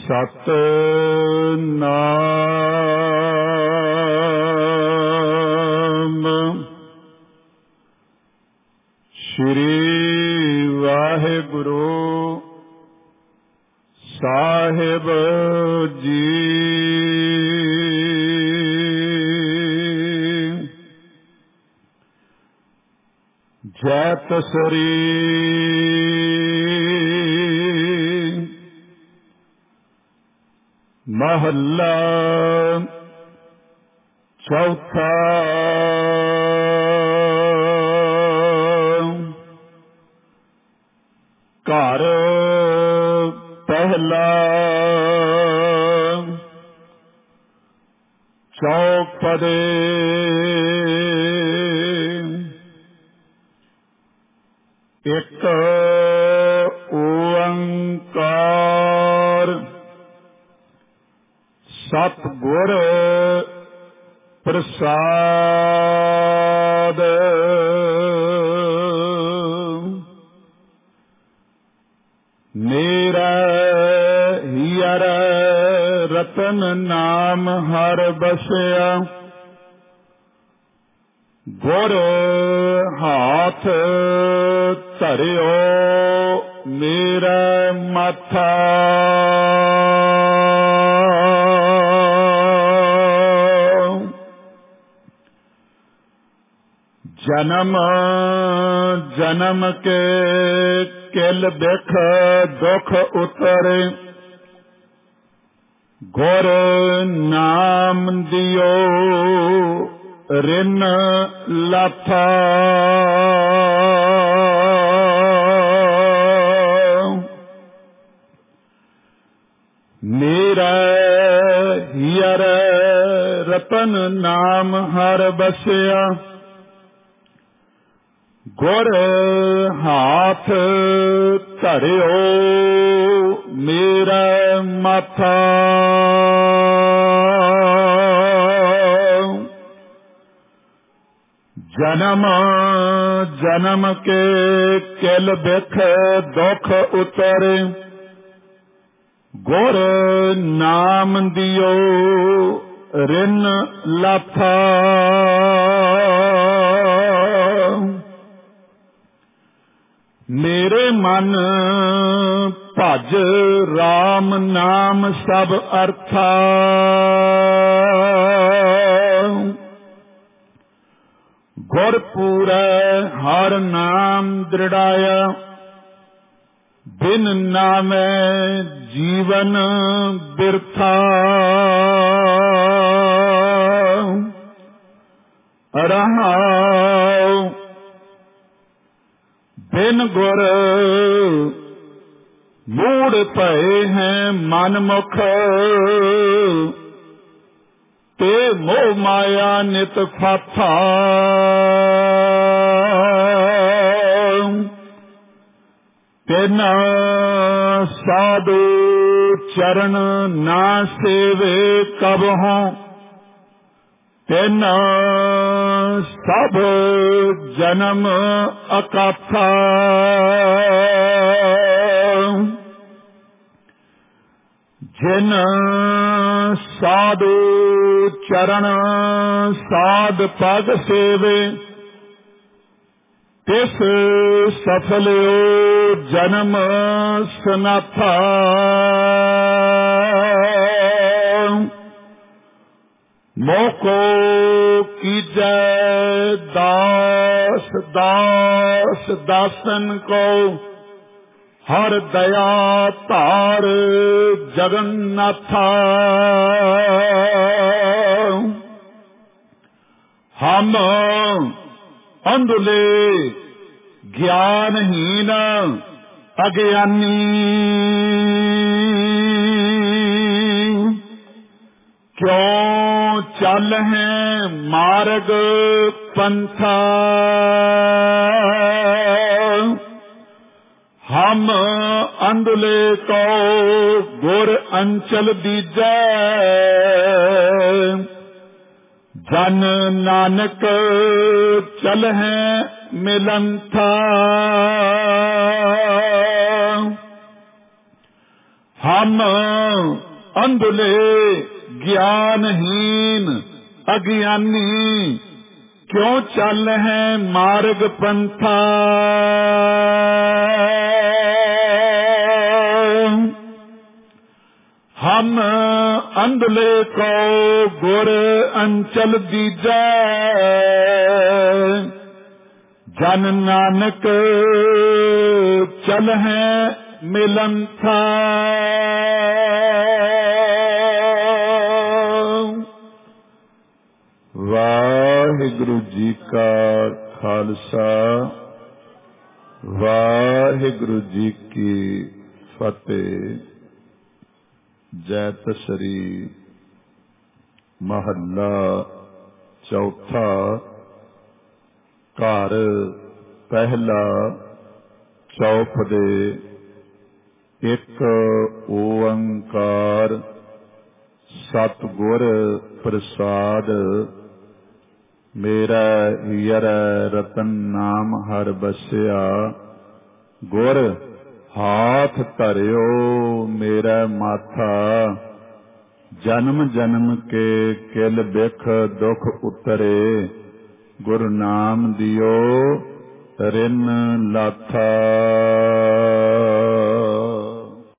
ਸਤਿਨਾਮ ਸ਼੍ਰੀ ਵਾਹਿਗੁਰੂ ਸਾਹਿਬ ਜੀ। ਜੈਤ ਸ੍ਰੀ ਮਹੱਲਾ ਚੌਥਾ। ਘਰ ਪਹਿਲਾ ਚੌਪਦੇ। ਇੱਕ ਓੰਕਾਰ ਸਤਿਗੁਰ ਪ੍ਰਸਾਦ। ਮੇਰਾ ਹੀਰ ਰਤਨ ਨਾਮ ਹਰ ਬਸਿਆ। ਗੁਰ ਹਾਥ ਧਰਿਓ ਮੇਰਾ ਮਾਥਾ। ਜਨਮ ਜਨਮ ਕੇ ਕਿਲ ਬਿਖ ਦੁਖ ਉਤਰੇ। ਗੁਰ ਨਾਮ ਦਿਓ ਰਿਨ ਲਾਥਾ। ਮੇਰਾ ਹੀਰ ਰਤਨ ਨਾਮ ਹਰ ਬਸਿਆ। ਗੁਰ ਹਾਥ ਧਰਿਓ ਮੇਰਾ ਮਾਥਾ। ਜਨਮ ਜਨਮ ਕੇ ਕਿਲ ਬਿਖ ਦੁਖ ਉਤਰੇ। ਗੁਰ ਨਾਮ ਦਿਓ ਰਿਨ ਲਾਥਾ। ਮੇਰੇ ਮਨ ਭਜ ਰਾਮ ਨਾਮ ਸਭ ਅਰਥਾ। ਗੁਰ ਪੂਰੈ ਹਰ ਨਾਮ ਦ੍ਰਿੜਾਇਆ। ਬਿਨ ਨਾਮੈ ਜੀਵਨ ਬਿਰਥਾ। ਰਹਾਉ ਬਿਨ ਗੁਰ ਮੂੜ ਭਏ ਹੈ ਮਨ ਮੁਖ। ਤੇ ਮੋਹ ਮਾਇਆ ਨਿਤ ਫਾਥਾ। ਤਿਨ ਸਾਧੂ ਚਰਨ ਨਾ ਸੇਵੇ ਕਬਹੁ। ਤਿਨ ਸਭ ਜਨਮ ਅਕਾਥਾ। ਜਿਨ ਸਾਧੂ ਚਰਨ ਸਾਧ ਪਗ ਸੇਵੇ। ਤਿਸ ਸਫਲਿਓ ਜਨਮ ਸਨਾਥਾ। ਮੋਕੋ ਕੀਜੈ ਦਾਸ ਦਾਸ ਦਾਸਨ ਕੋ। ਹਰ ਦਇਆ ਧਾਰ ਜਗਨਨਾਥਾ। ਹਮ ਅੰਧਲੇ ਗਿਆਨਹੀਨ ਅਗਿਆਨੀ। ਕਿਉ ਚੱਲ ਹੈ ਮਾਰਗ ਪੰਥਾ। ਹਮ ਅੰਧਲੇ ਕੋ ਗੁਰ ਅੰਚਲ ਦੀਜੈ। ਜਨ ਨਾਨਕ ਚਲਹਿ ਮਿਲੰਥਾ। हम अंधुले ज्ञानहीन अज्ञानी क्यों चल हैं मार्ग पंथा। हम अंधले को गुर अंचल दीजै जन नानक चल हैं मिलन था। वाहिगुरु जी का खालसा वाहिगुरु जी की फतेह। जैत श्री महला चौथा। घर पहला चौपदे एक ओंकार सतगुर प्रसाद। मेरा हीर रतन नाम हर बसिया गुर हाथ धरियो मेरा माथा। जन्म जन्म के किल बिख दुख उतरे गुरु नाम दियो रिन लाथा।